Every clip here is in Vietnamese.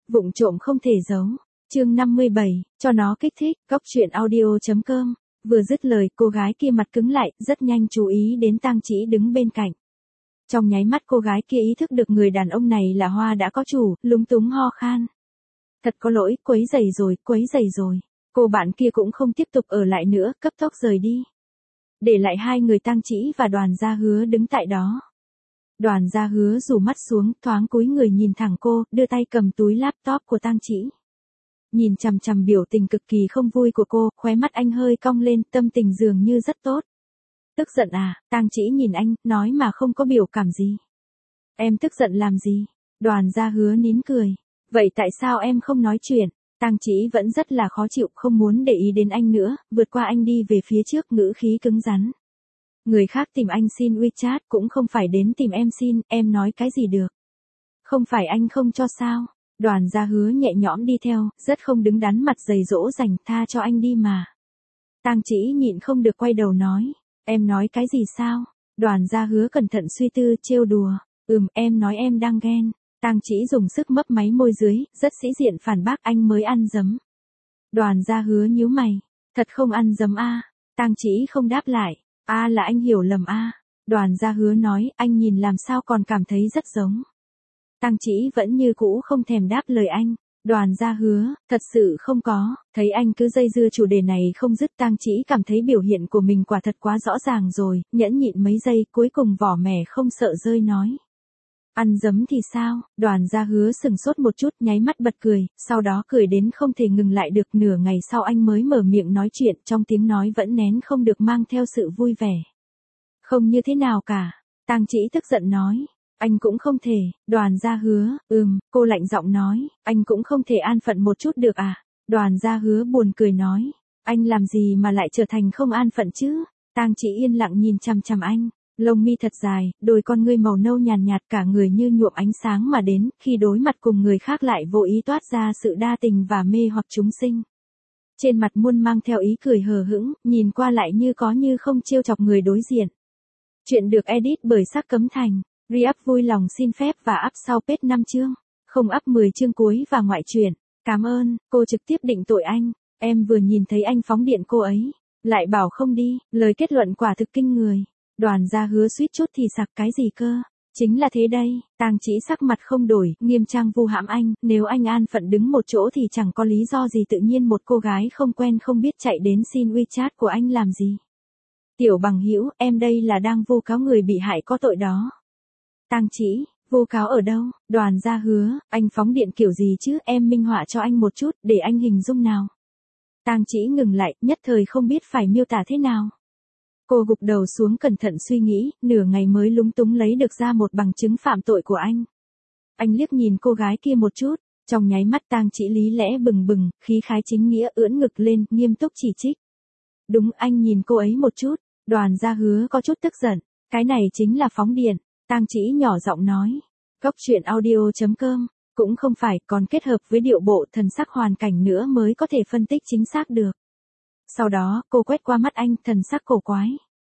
Vụng trộm không thể giấu. Chương 57, cho nó kích thích. Góc truyện audio.com. Vừa dứt lời, cô gái kia mặt cứng lại, rất nhanh chú ý đến Tang Chỉ đứng bên cạnh. Trong nháy mắt cô gái kia ý thức được người đàn ông này là Hoa đã có chủ, lúng túng ho khan. Thật có lỗi, quấy rầy rồi. Cô bạn kia cũng không tiếp tục ở lại nữa, cấp tốc rời đi. Để lại hai người Tang Chỉ và Đoàn Gia Hứa đứng tại đó. Đoàn Gia Hứa rủ mắt xuống, thoáng cúi người nhìn thẳng cô, đưa tay cầm túi laptop của Tang Chỉ. Nhìn chằm chằm biểu tình cực kỳ không vui của cô, khóe mắt anh hơi cong lên, tâm tình dường như rất tốt. Tức giận à? Tang Chỉ nhìn anh, nói mà không có biểu cảm gì. Em tức giận làm gì? Đoàn Gia Hứa nín cười. Vậy tại sao em không nói chuyện? Tang Chỉ vẫn rất là khó chịu, không muốn để ý đến anh nữa, vượt qua anh đi về phía trước, ngữ khí cứng rắn. Người khác tìm anh xin WeChat cũng không phải đến tìm em xin, em nói cái gì được? Không phải anh không cho sao? Đoàn Gia Hứa nhẹ nhõm đi theo, rất không đứng đắn, mặt dày dỗ dành, tha cho anh đi mà. Tang Chỉ nhịn không được quay đầu nói, em nói cái gì sao? Đoàn Gia Hứa cẩn thận suy tư, trêu đùa, em nói em đang ghen. Tang Chỉ dùng sức mấp máy môi dưới, rất sĩ diện phản bác, anh mới ăn dấm. Đoàn Gia Hứa nhíu mày, thật không ăn dấm a? Tang Chỉ không đáp lại, là anh hiểu lầm a. Đoàn Gia Hứa nói, anh nhìn làm sao còn cảm thấy rất giống. Tang Chỉ vẫn như cũ không thèm đáp lời anh. Đoàn Gia Hứa, thật sự không có. Thấy anh cứ dây dưa chủ đề này không dứt, Tang Chỉ cảm thấy biểu hiện của mình quả thật quá rõ ràng rồi, nhẫn nhịn mấy giây, cuối cùng vỏ mẻ không sợ rơi nói. Ăn dấm thì sao? Đoàn Gia Hứa sừng sốt một chút, nháy mắt bật cười, sau đó cười đến không thể ngừng lại được. Nửa ngày sau anh mới mở miệng nói chuyện, trong tiếng nói vẫn nén không được mang theo sự vui vẻ. Không như thế nào cả. Tang Chỉ tức giận nói. Anh cũng không thể. Đoàn Gia Hứa, cô lạnh giọng nói, anh cũng không thể an phận một chút được à? Đoàn Gia Hứa buồn cười nói, anh làm gì mà lại trở thành không an phận chứ? Tang Chỉ yên lặng nhìn chằm chằm anh. Lông mi thật dài, đôi con ngươi màu nâu nhàn nhạt, cả người như nhuộm ánh sáng mà đến, khi đối mặt cùng người khác lại vô ý toát ra sự đa tình và mê hoặc chúng sinh. Trên mặt muôn mang theo ý cười hờ hững, nhìn qua lại như có như không trêu chọc người đối diện. Chuyện được edit bởi Sắc Cấm Thành. Re-up vui lòng xin phép và up sau page 5 chương. Không up 10 chương cuối và ngoại truyện. Cảm ơn, cô trực tiếp định tội anh. Em vừa nhìn thấy anh phóng điện cô ấy. Lại bảo không đi, lời kết luận quả thực kinh người. Đoàn Gia Hứa suýt chút thì sặc, cái gì cơ? Chính là thế đây. Tang Chỉ sắc mặt không đổi, nghiêm trang vu hãm anh, nếu anh an phận đứng một chỗ thì chẳng có lý do gì tự nhiên một cô gái không quen không biết chạy đến xin WeChat của anh làm gì. Tiểu bằng hữu, em đây là đang vu cáo người bị hại có tội đó. Tang Chỉ, vu cáo ở đâu? Đoàn Gia Hứa, anh phóng điện kiểu gì chứ, em minh họa cho anh một chút, để anh hình dung nào. Tang Chỉ ngừng lại, nhất thời không biết phải miêu tả thế nào. Cô gục đầu xuống cẩn thận suy nghĩ, nửa ngày mới lúng túng lấy được ra một bằng chứng phạm tội của anh. Anh liếc nhìn cô gái kia một chút, trong nháy mắt Tang Chỉ lý lẽ bừng bừng, khí khái chính nghĩa ưỡn ngực lên, nghiêm túc chỉ trích. Đúng, anh nhìn cô ấy một chút. Đoàn Gia Hứa có chút tức giận, cái này chính là phóng điện. Tang Chỉ nhỏ giọng nói. Góc truyện audio.com, cũng không phải, còn kết hợp với điệu bộ, thần sắc, hoàn cảnh nữa mới có thể phân tích chính xác được. Sau đó, cô quét qua mắt anh, thần sắc cổ quái.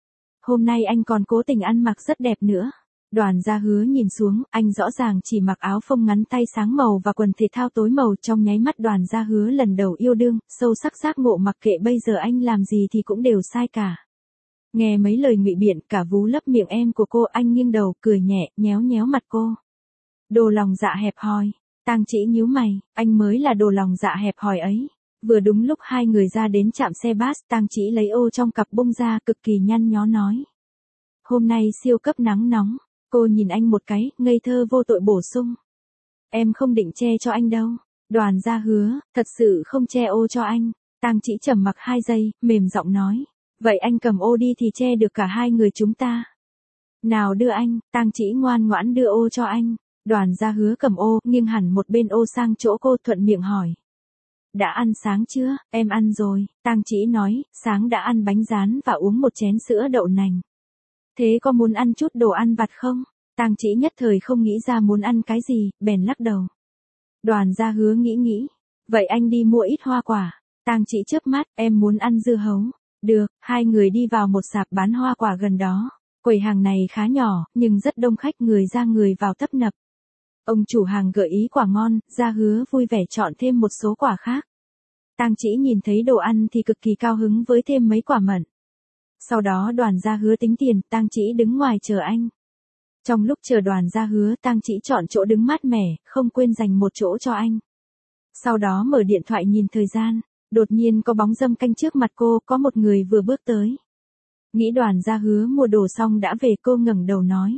Hôm nay anh còn cố tình ăn mặc rất đẹp nữa. Đoàn Gia Hứa nhìn xuống, anh rõ ràng chỉ mặc áo phông ngắn tay sáng màu và quần thể thao tối màu. Trong nháy mắt Đoàn Gia Hứa lần đầu yêu đương, sâu sắc giác ngộ mặc kệ bây giờ anh làm gì thì cũng đều sai cả. Nghe mấy lời ngụy biện, cả vú lấp miệng em của cô, anh nghiêng đầu, cười nhẹ, nhéo nhéo mặt cô. Đồ lòng dạ hẹp hòi. Tang Chỉ nhíu mày, anh mới là đồ lòng dạ hẹp hòi ấy. Vừa đúng lúc hai người ra đến trạm xe bus, Tang Chỉ lấy ô trong cặp bông ra, cực kỳ nhăn nhó nói. Hôm nay siêu cấp nắng nóng. Cô nhìn anh một cái, ngây thơ vô tội bổ sung. Em không định che cho anh đâu. Đoàn Gia Hứa, thật sự không che ô cho anh. Tang Chỉ trầm mặc 2 giây, mềm giọng nói. Vậy anh cầm ô đi thì che được cả hai người chúng ta. Nào đưa anh. Tang Chỉ ngoan ngoãn đưa ô cho anh. Đoàn Gia Hứa cầm ô, nghiêng hẳn một bên ô sang chỗ cô, thuận miệng hỏi. Đã ăn sáng chưa? Em ăn rồi. Tang Chỉ nói, sáng đã ăn bánh rán và uống một chén sữa đậu nành. Thế có muốn ăn chút đồ ăn vặt không? Tang Chỉ nhất thời không nghĩ ra muốn ăn cái gì, bèn lắc đầu. Đoàn Gia Hứa nghĩ. Vậy anh đi mua ít hoa quả. Tang Chỉ chớp mắt, em muốn ăn dưa hấu. Được, hai người đi vào một sạp bán hoa quả gần đó. Quầy hàng này khá nhỏ, nhưng rất đông khách, người ra người vào tấp nập. Ông chủ hàng gợi ý quả ngon, Gia Hứa vui vẻ chọn thêm một số quả khác. Tang Chỉ nhìn thấy đồ ăn thì cực kỳ cao hứng với thêm mấy quả mận. Sau đó Đoàn Gia Hứa tính tiền, Tang Chỉ đứng ngoài chờ anh. Trong lúc chờ Đoàn Gia Hứa, Tang Chỉ chọn chỗ đứng mát mẻ, không quên dành một chỗ cho anh. Sau đó mở điện thoại nhìn thời gian, đột nhiên có bóng râm canh trước mặt cô, có một người vừa bước tới. Nghĩ Đoàn Gia Hứa mua đồ xong đã về, cô ngẩng đầu nói.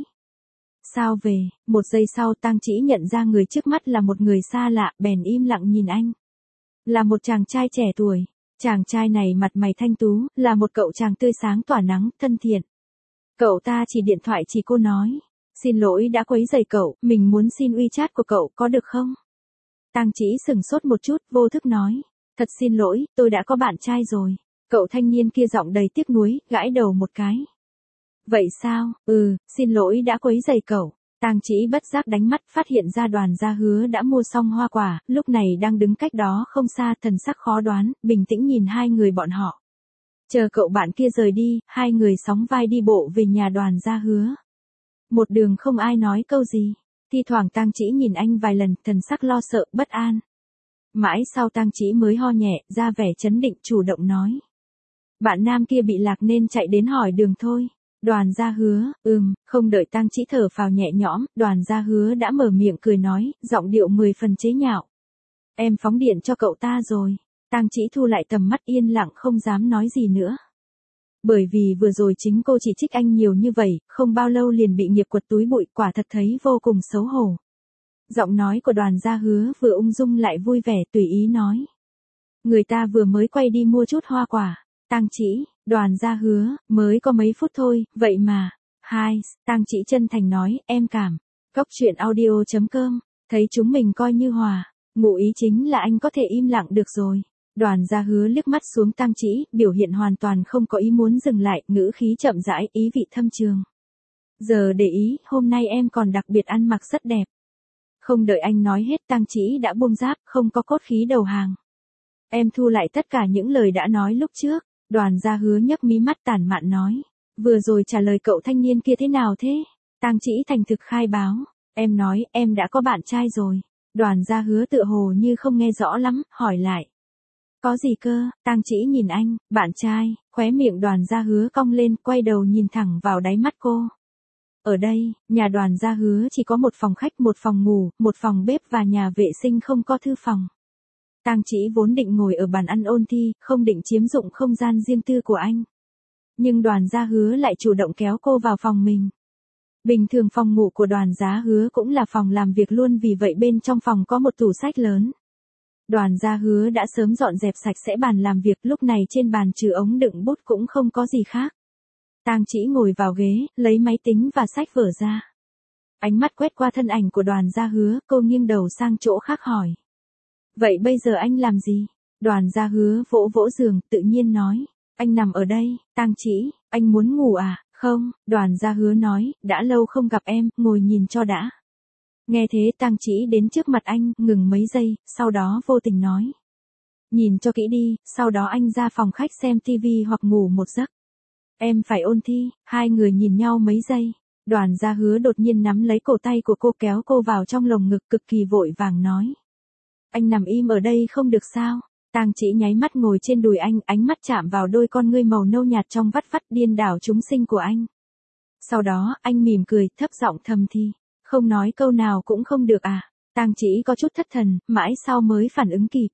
Sao về? Một giây sau Tang Chỉ nhận ra người trước mắt là một người xa lạ, bèn im lặng nhìn anh. Là một chàng trai trẻ tuổi. Chàng trai này mặt mày thanh tú, là một cậu chàng tươi sáng tỏa nắng, thân thiện. Cậu ta chỉ điện thoại chỉ cô nói. Xin lỗi đã quấy rầy cậu, mình muốn xin WeChat của cậu có được không? Tang Chỉ sửng sốt một chút, vô thức nói. Thật xin lỗi, tôi đã có bạn trai rồi. Cậu thanh niên kia giọng đầy tiếc nuối, gãi đầu một cái. Vậy sao? Xin lỗi đã quấy rầy cậu. Tang Chỉ bất giác đánh mắt, phát hiện ra Đoàn Gia Hứa đã mua xong hoa quả, lúc này đang đứng cách đó không xa, thần sắc khó đoán, bình tĩnh nhìn hai người bọn họ. Chờ cậu bạn kia rời đi, hai người sóng vai đi bộ về nhà Đoàn Gia Hứa. Một đường không ai nói câu gì. Thi thoảng Tang Chỉ nhìn anh vài lần, thần sắc lo sợ, bất an. Mãi sau Tang Chỉ mới ho nhẹ, ra vẻ trấn định, chủ động nói. Bạn nam kia bị lạc nên chạy đến hỏi đường thôi. Đoàn Gia Hứa, không đợi Tang Chỉ thở phào nhẹ nhõm, Đoàn Gia Hứa đã mở miệng cười nói, giọng điệu 10 phần chế nhạo. Em phóng điện cho cậu ta rồi. Tang Chỉ thu lại tầm mắt, yên lặng không dám nói gì nữa. Bởi vì vừa rồi chính cô chỉ trích anh nhiều như vậy, không bao lâu liền bị nghiệp quật túi bụi, quả thật thấy vô cùng xấu hổ. Giọng nói của Đoàn Gia Hứa vừa ung dung lại vui vẻ, tùy ý nói. Người ta vừa mới quay đi mua chút hoa quả. Tang Chỉ, Đoàn Gia Hứa, mới có mấy phút thôi, vậy mà. Tang Chỉ chân thành nói, em cảm. Cóc truyện audio.com, thấy chúng mình coi như hòa. Ngụ ý chính là anh có thể im lặng được rồi. Đoàn Gia Hứa liếc mắt xuống Tang Chỉ, biểu hiện hoàn toàn không có ý muốn dừng lại, ngữ khí chậm rãi, ý vị thâm trường. Giờ để ý, hôm nay em còn đặc biệt ăn mặc rất đẹp. Không đợi anh nói hết, Tang Chỉ đã buông giáp, không có cốt khí đầu hàng. Em thu lại tất cả những lời đã nói lúc trước. Đoàn Gia Hứa nhấc mí mắt tản mạn nói. Vừa rồi trả lời cậu thanh niên kia thế nào thế? Tang Chỉ thành thực khai báo. Em nói, em đã có bạn trai rồi. Đoàn Gia Hứa tựa hồ như không nghe rõ lắm, hỏi lại. Có gì cơ? Tang Chỉ nhìn anh, bạn trai, khóe miệng Đoàn Gia Hứa cong lên, quay đầu nhìn thẳng vào đáy mắt cô. Ở đây, nhà Đoàn Gia Hứa chỉ có một phòng khách, một phòng ngủ, một phòng bếp và nhà vệ sinh, không có thư phòng. Tang Chỉ vốn định ngồi ở bàn ăn ôn thi, không định chiếm dụng không gian riêng tư của anh. Nhưng Đoàn Gia Hứa lại chủ động kéo cô vào phòng mình. Bình thường phòng ngủ của Đoàn Gia Hứa cũng là phòng làm việc luôn, vì vậy bên trong phòng có một tủ sách lớn. Đoàn Gia Hứa đã sớm dọn dẹp sạch sẽ bàn làm việc, lúc này trên bàn trừ ống đựng bút cũng không có gì khác. Tang Chỉ ngồi vào ghế, lấy máy tính và sách vở ra. Ánh mắt quét qua thân ảnh của Đoàn Gia Hứa, cô nghiêng đầu sang chỗ khác hỏi. Vậy bây giờ anh làm gì? Đoàn Gia Hứa vỗ vỗ giường, tự nhiên nói. Anh nằm ở đây. Tang Chỉ, anh muốn ngủ à? Không, Đoàn Gia Hứa nói, đã lâu không gặp em, ngồi nhìn cho đã. Nghe thế Tang Chỉ đến trước mặt anh, ngừng mấy giây, sau đó vô tình nói. Nhìn cho kỹ đi, sau đó anh ra phòng khách xem tivi hoặc ngủ một giấc. Em phải ôn thi. Hai người nhìn nhau mấy giây. Đoàn Gia Hứa đột nhiên nắm lấy cổ tay của cô, kéo cô vào trong lồng ngực, cực kỳ vội vàng nói. Anh nằm im ở đây không được sao? Tang Chỉ nháy mắt ngồi trên đùi anh, ánh mắt chạm vào đôi con ngươi màu nâu nhạt trong vắt vắt điên đảo chúng sinh của anh. Sau đó, anh mỉm cười, thấp giọng thầm thì. Không nói câu nào cũng không được à? Tang Chỉ có chút thất thần, mãi sau mới phản ứng kịp.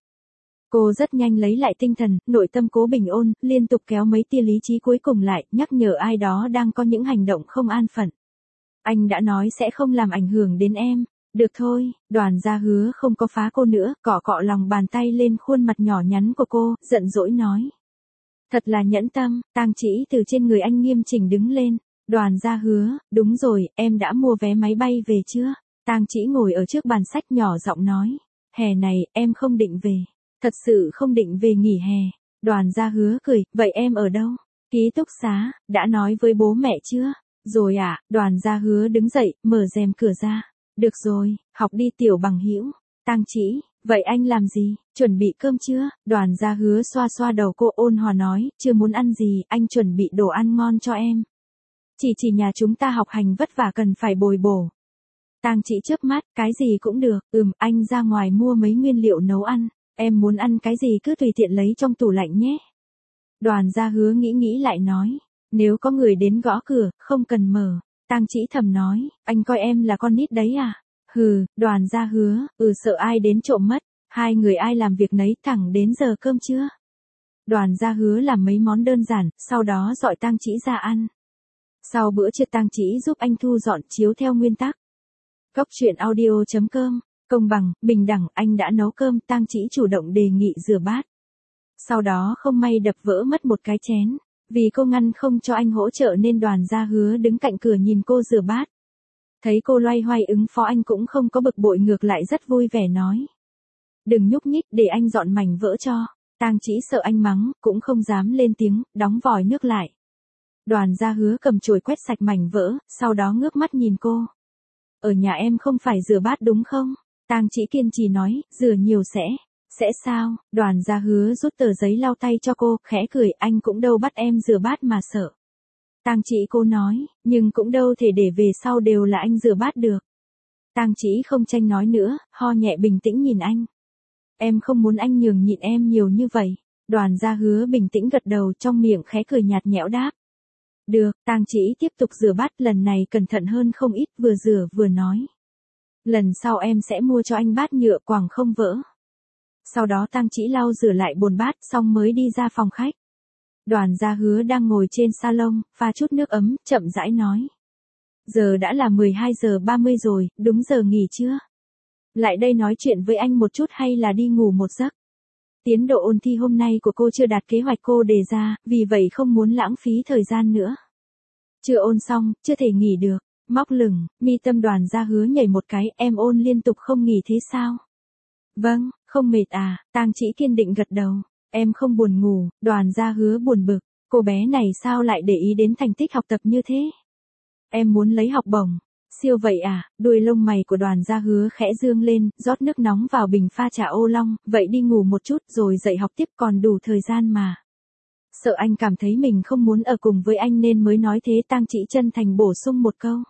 Cô rất nhanh lấy lại tinh thần, nội tâm cố bình ổn, liên tục kéo mấy tia lý trí cuối cùng lại, nhắc nhở ai đó đang có những hành động không an phận. Anh đã nói sẽ không làm ảnh hưởng đến em. Được thôi, Đoàn Gia Hứa không có phá cô nữa, cọ cọ lòng bàn tay lên khuôn mặt nhỏ nhắn của cô, giận dỗi nói. Thật là nhẫn tâm. Tang Chỉ từ trên người anh nghiêm chỉnh đứng lên. Đoàn Gia Hứa, đúng rồi, em đã mua vé máy bay về chưa? Tang Chỉ ngồi ở trước bàn sách nhỏ giọng nói. Hè này, em không định về. Thật sự không định về nghỉ hè. Đoàn Gia Hứa cười, vậy em ở đâu? Ký túc xá, đã nói với bố mẹ chưa? Rồi à, Đoàn Gia Hứa đứng dậy, mở rèm cửa ra. Được rồi, học đi tiểu bằng hữu. Tang Chỉ, vậy anh làm gì? Chuẩn bị cơm chưa? Đoàn Gia Hứa xoa xoa đầu cô, ôn hòa nói, chưa muốn ăn gì, anh chuẩn bị đồ ăn ngon cho em. Chỉ nhà chúng ta học hành vất vả cần phải bồi bổ. Tang Chỉ chớp mắt, cái gì cũng được, anh ra ngoài mua mấy nguyên liệu nấu ăn, em muốn ăn cái gì cứ tùy tiện lấy trong tủ lạnh nhé. Đoàn Gia Hứa nghĩ lại nói, nếu có người đến gõ cửa, không cần mở. Tang Chỉ thầm nói, anh coi em là con nít đấy à? Hừ, Đoàn Gia Hứa, sợ ai đến trộm mất, hai người ai làm việc nấy thẳng đến giờ cơm trưa. Đoàn Gia Hứa làm mấy món đơn giản, sau đó gọi Tang Chỉ ra ăn. Sau bữa trưa Tang Chỉ giúp anh thu dọn chiếu theo nguyên tắc. Cốc truyện audio.com, công bằng, bình đẳng, anh đã nấu cơm, Tang Chỉ chủ động đề nghị rửa bát. Sau đó không may đập vỡ mất một cái chén, vì cô ngăn không cho anh hỗ trợ nên Đoàn Gia Hứa đứng cạnh cửa nhìn cô rửa bát. Thấy cô loay hoay ứng phó anh cũng không có bực bội, ngược lại rất vui vẻ nói. Đừng nhúc nhích, để anh dọn mảnh vỡ cho. Tang Chỉ sợ anh mắng, cũng không dám lên tiếng, đóng vòi nước lại. Đoàn Gia Hứa cầm chổi quét sạch mảnh vỡ, sau đó ngước mắt nhìn cô. Ở nhà em không phải rửa bát đúng không? Tang Chỉ kiên trì nói, rửa nhiều sẽ sao? Đoàn Gia Hứa rút tờ giấy lau tay cho cô, khẽ cười, anh cũng đâu bắt em rửa bát mà sợ. Tang Chỉ cô nói, nhưng cũng đâu thể để về sau đều là anh rửa bát được. Tang Chỉ không tranh nói nữa, ho nhẹ bình tĩnh nhìn anh. Em không muốn anh nhường nhịn em nhiều như vậy. Đoàn Gia Hứa bình tĩnh gật đầu, trong miệng khẽ cười nhạt nhẽo đáp. Được, Tang Chỉ tiếp tục rửa bát, lần này cẩn thận hơn không ít, vừa rửa vừa nói. Lần sau em sẽ mua cho anh bát nhựa quàng không vỡ. Sau đó Tang Chỉ lau rửa lại bồn bát xong mới đi ra phòng khách. Đoàn Gia Hứa đang ngồi trên salon, pha chút nước ấm, chậm rãi nói. Giờ đã là 12 giờ 30 rồi, đúng giờ nghỉ trưa. Lại đây nói chuyện với anh một chút hay là đi ngủ một giấc? Tiến độ ôn thi hôm nay của cô chưa đạt kế hoạch cô đề ra, vì vậy không muốn lãng phí thời gian nữa. Chưa ôn xong, chưa thể nghỉ được. Móc lửng, mi tâm Đoàn Gia Hứa nhảy một cái, em ôn liên tục không nghỉ thế sao? Vâng, không mệt à? Tang Chỉ kiên định gật đầu. Em không buồn ngủ. Đoàn Gia Hứa buồn bực, cô bé này sao lại để ý đến thành tích học tập như thế? Em muốn lấy học bổng. Siêu vậy à? Đuôi lông mày của Đoàn Gia Hứa khẽ dương lên, rót nước nóng vào bình pha trà ô long, vậy đi ngủ một chút rồi dậy học tiếp, còn đủ thời gian mà. Sợ anh cảm thấy mình không muốn ở cùng với anh nên mới nói thế. Tang Chỉ chân thành bổ sung một câu.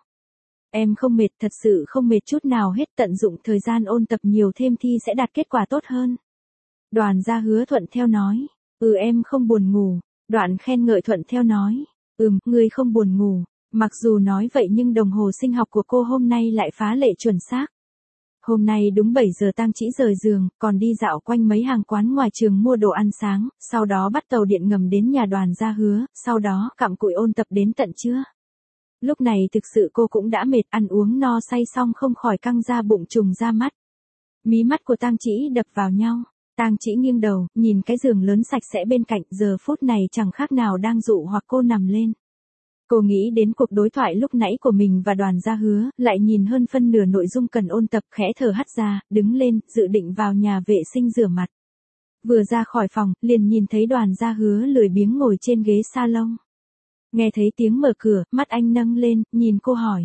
Em không mệt, thật sự không mệt chút nào hết, tận dụng thời gian ôn tập nhiều thêm thi sẽ đạt kết quả tốt hơn. Đoàn Gia Hứa thuận theo nói. Em không buồn ngủ. Đoạn khen ngợi thuận theo nói. Ngươi không buồn ngủ. Mặc dù nói vậy nhưng đồng hồ sinh học của cô hôm nay lại phá lệ chuẩn xác. Hôm nay đúng 7 giờ Tang Chỉ rời giường, còn đi dạo quanh mấy hàng quán ngoài trường mua đồ ăn sáng, sau đó bắt tàu điện ngầm đến nhà Đoàn Gia Hứa, sau đó cặm cụi ôn tập đến tận trưa. Lúc này thực sự cô cũng đã mệt, ăn uống no say xong không khỏi căng ra bụng trùng ra mắt. Mí mắt của Tang Chỉ đập vào nhau. Tang Chỉ nghiêng đầu, nhìn cái giường lớn sạch sẽ bên cạnh, giờ phút này chẳng khác nào đang dụ hoặc cô nằm lên. Cô nghĩ đến cuộc đối thoại lúc nãy của mình và Đoàn Gia Hứa, lại nhìn hơn phân nửa nội dung cần ôn tập, khẽ thở hắt ra, đứng lên, dự định vào nhà vệ sinh rửa mặt. Vừa ra khỏi phòng, liền nhìn thấy Đoàn Gia Hứa lười biếng ngồi trên ghế salon. Nghe thấy tiếng mở cửa, mắt anh nâng lên, nhìn cô hỏi.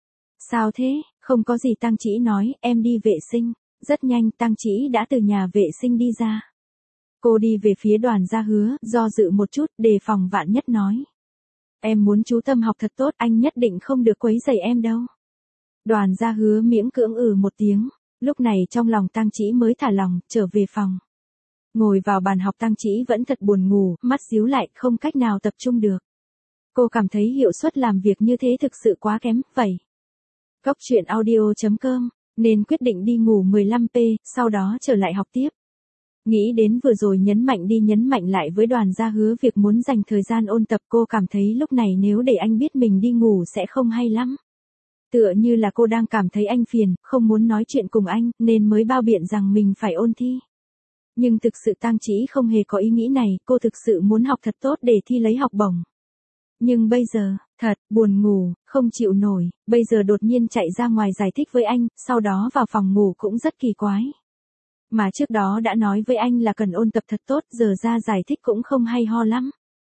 Sao thế? Không có gì. Tang Chỉ nói, em đi vệ sinh. Rất nhanh, Tang Chỉ đã từ nhà vệ sinh đi ra. Cô đi về phía Đoàn Gia Hứa, do dự một chút, đề phòng vạn nhất nói. Em muốn chú tâm học thật tốt, anh nhất định không được quấy rầy em đâu. Đoàn Gia Hứa miễn cưỡng một tiếng, lúc này trong lòng Tang Chỉ mới thả lòng, trở về phòng. Ngồi vào bàn học, Tang Chỉ vẫn thật buồn ngủ, mắt díu lại, không cách nào tập trung được. Cô cảm thấy hiệu suất làm việc như thế thực sự quá kém, vậy. Cốc truyện audio.com, nên quyết định đi ngủ 15p, sau đó trở lại học tiếp. Nghĩ đến vừa rồi nhấn mạnh lại với Đoàn Gia Hứa việc muốn dành thời gian ôn tập, cô cảm thấy lúc này nếu để anh biết mình đi ngủ sẽ không hay lắm. Tựa như là cô đang cảm thấy anh phiền, không muốn nói chuyện cùng anh, nên mới bao biện rằng mình phải ôn thi. Nhưng thực sự Tang Chỉ không hề có ý nghĩ này, cô thực sự muốn học thật tốt để thi lấy học bổng. Nhưng bây giờ, thật, buồn ngủ, không chịu nổi, bây giờ đột nhiên chạy ra ngoài giải thích với anh, sau đó vào phòng ngủ cũng rất kỳ quái. Mà trước đó đã nói với anh là cần ôn tập thật tốt, giờ ra giải thích cũng không hay ho lắm.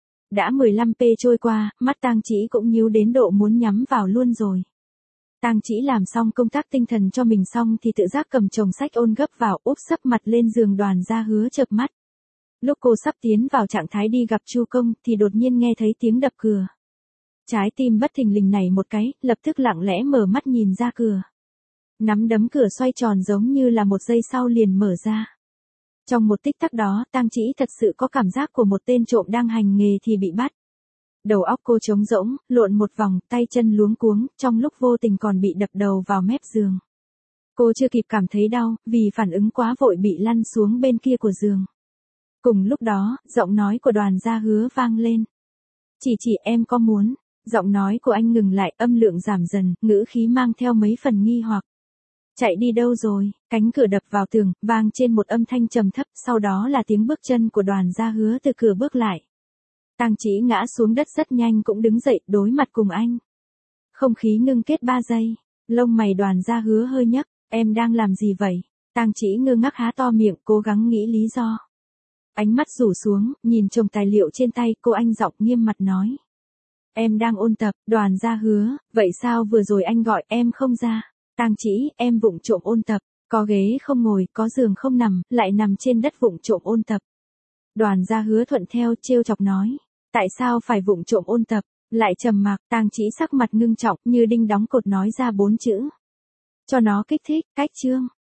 Đã 15p trôi qua, mắt Tang Chỉ cũng nhíu đến độ muốn nhắm vào luôn rồi. Tang Chỉ làm xong công tác tinh thần cho mình xong thì tự giác cầm chồng sách ôn gấp vào, úp sấp mặt lên giường. Đoàn Gia Hứa chợp mắt. Lúc cô sắp tiến vào trạng thái đi gặp Chu Công thì đột nhiên nghe thấy tiếng đập cửa. Trái tim bất thình lình này một cái, lập tức lặng lẽ mở mắt nhìn ra cửa. Nắm đấm cửa xoay tròn giống như là một giây sau liền mở ra. Trong một tích tắc đó, Tang Chỉ thật sự có cảm giác của một tên trộm đang hành nghề thì bị bắt. Đầu óc cô trống rỗng, lộn một vòng, tay chân luống cuống, trong lúc vô tình còn bị đập đầu vào mép giường. Cô chưa kịp cảm thấy đau, vì phản ứng quá vội bị lăn xuống bên kia của giường. Cùng lúc đó, giọng nói của Đoàn Gia Hứa vang lên. Chỉ em có muốn. Giọng nói của anh ngừng lại, âm lượng giảm dần, ngữ khí mang theo mấy phần nghi hoặc. Chạy đi đâu rồi? Cánh cửa đập vào tường, vang trên một âm thanh trầm thấp, sau đó là tiếng bước chân của Đoàn Gia Hứa từ cửa bước lại. Tang Chỉ ngã xuống đất rất nhanh cũng đứng dậy, đối mặt cùng anh. Không khí ngưng kết 3 giây, lông mày Đoàn Gia Hứa hơi nhấc, em đang làm gì vậy? Tang Chỉ ngơ ngác há to miệng, cố gắng nghĩ lý do. Ánh mắt rủ xuống, nhìn chồng tài liệu trên tay, cô anh giọng nghiêm mặt nói. Em đang ôn tập. Đoàn Gia Hứa, vậy sao vừa rồi anh gọi em không ra? Tang Chỉ, em vụng trộm ôn tập, có ghế không ngồi, có giường không nằm, lại nằm trên đất vụng trộm ôn tập. Đoàn Gia Hứa thuận theo, trêu chọc nói, tại sao phải vụng trộm ôn tập? Lại trầm mặc, Tang Chỉ sắc mặt ngưng trọng, như đinh đóng cột nói ra 4 chữ. Cho nó kích thích, cách chương.